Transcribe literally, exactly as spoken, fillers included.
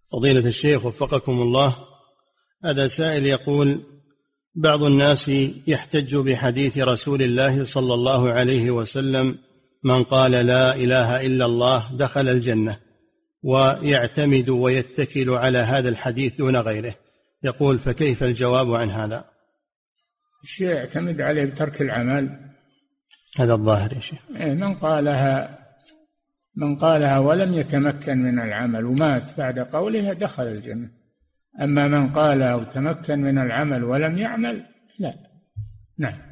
فضيلة الشيخ وفقكم الله، هذا سائل يقول: بعض الناس يحتج بحديث رسول الله صلى الله عليه وسلم: من قال لا إله إلا الله دخل الجنة، ويعتمد ويتكل على هذا الحديث دون غيره، يقول: فكيف الجواب عن هذا؟ الشيء يعتمد عليه بترك العمل، هذا الظاهر يا شيخ. من قالها من قالها ولم يتمكن من العمل ومات بعد قولها دخل الجنة. أما من قالها وتمكن من العمل ولم يعمل لا. نعم.